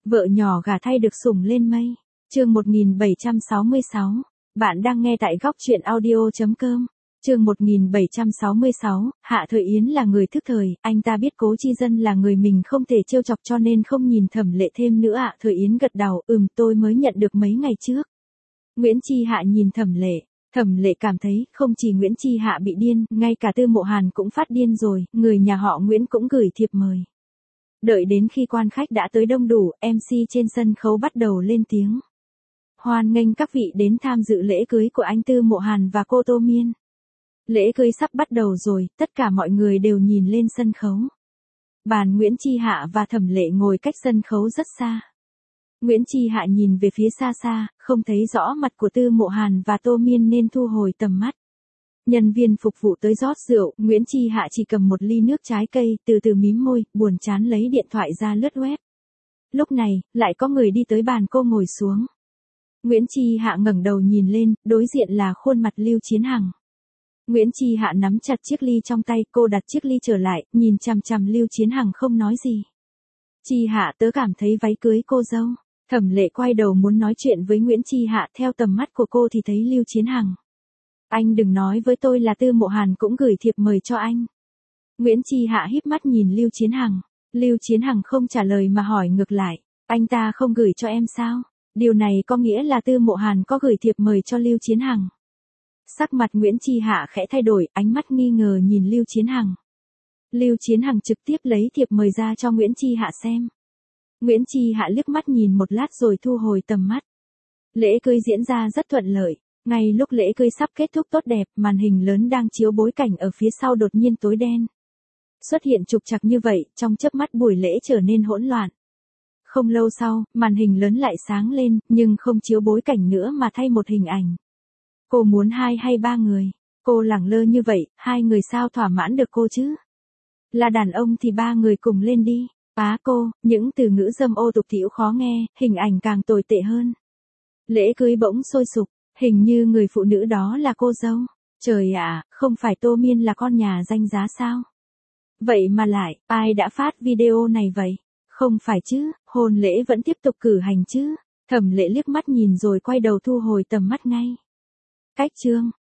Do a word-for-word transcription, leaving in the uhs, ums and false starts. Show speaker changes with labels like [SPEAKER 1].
[SPEAKER 1] Vợ nhỏ gả thay được sủng lên mây. Chương một nghìn bảy trăm sáu mươi sáu. Bạn đang nghe tại góc truyện audio chấm com. Chương một nghìn bảy trăm sáu mươi sáu, Hạ Thời Yến là người thức thời, anh ta biết Cố Chi Dân là người mình không thể trêu chọc cho nên không nhìn Thẩm Lệ thêm nữa ạ. Thời Yến gật đầu, ừm tôi mới nhận được mấy ngày trước. Nguyễn Chi Hạ nhìn Thẩm Lệ, Thẩm Lệ cảm thấy không chỉ Nguyễn Chi Hạ bị điên, ngay cả Tư Mộ Hàn cũng phát điên rồi, người nhà họ Nguyễn cũng gửi thiệp mời. Đợi đến khi quan khách đã tới đông đủ, em xê trên sân khấu bắt đầu lên tiếng. Hoan nghênh các vị đến tham dự lễ cưới của anh Tư Mộ Hàn và cô Tô Miên. Lễ cưới sắp bắt đầu rồi, tất cả mọi người đều nhìn lên sân khấu. Bàn Nguyễn Chi Hạ và Thẩm Lệ ngồi cách sân khấu rất xa. Nguyễn Chi Hạ nhìn về phía xa xa, không thấy rõ mặt của Tư Mộ Hàn và Tô Miên nên thu hồi tầm mắt. Nhân viên phục vụ tới rót rượu, Nguyễn Chi Hạ chỉ cầm một ly nước trái cây, từ từ mím môi, buồn chán lấy điện thoại ra lướt web. Lúc này, lại có người đi tới bàn cô ngồi xuống. Nguyễn Chi Hạ ngẩng đầu nhìn lên, đối diện là khuôn mặt Lưu Chiến Hằng. Nguyễn Chi Hạ nắm chặt chiếc ly trong tay, cô đặt chiếc ly trở lại, nhìn chằm chằm Lưu Chiến Hằng không nói gì. Chi Hạ tớ cảm thấy váy cưới cô dâu. Thẩm Lệ quay đầu muốn nói chuyện với Nguyễn Chi Hạ, theo tầm mắt của cô thì thấy Lưu Chiến Hằng. Anh đừng nói với tôi là Tư Mộ Hàn cũng gửi thiệp mời cho anh. Nguyễn Chi Hạ híp mắt nhìn Lưu Chiến Hằng. Lưu Chiến Hằng không trả lời mà hỏi ngược lại, anh ta không gửi cho em sao? Điều này có nghĩa là Tư Mộ Hàn có gửi thiệp mời cho Lưu Chiến Hằng. Sắc mặt Nguyễn Chi Hạ khẽ thay đổi, ánh mắt nghi ngờ nhìn Lưu Chiến Hằng. Lưu Chiến Hằng trực tiếp lấy thiệp mời ra cho Nguyễn Chi Hạ xem. Nguyễn Chi Hạ liếc mắt nhìn một lát rồi thu hồi tầm mắt. Lễ cưới diễn ra rất thuận lợi. Ngay lúc lễ cưới sắp kết thúc tốt đẹp, màn hình lớn đang chiếu bối cảnh ở phía sau đột nhiên tối đen. Xuất hiện trục trặc như vậy, trong chớp mắt buổi lễ trở nên hỗn loạn. Không lâu sau, màn hình lớn lại sáng lên, nhưng không chiếu bối cảnh nữa mà thay một hình ảnh. Cô muốn hai hay ba người? Cô lẳng lơ như vậy, hai người sao thỏa mãn được cô chứ? Là đàn ông thì ba người cùng lên đi. Bá cô, những từ ngữ dâm ô tục tĩu khó nghe, hình ảnh càng tồi tệ hơn. Lễ cưới bỗng sôi sục, hình như người phụ nữ đó là cô dâu. Trời ạ, không phải Tô Miên là con nhà danh giá sao? Vậy mà lại, ai đã phát video này vậy? Không phải chứ, hôn lễ vẫn tiếp tục cử hành chứ? Thẩm Lệ liếc mắt nhìn rồi quay đầu thu hồi tầm mắt ngay. Cách chương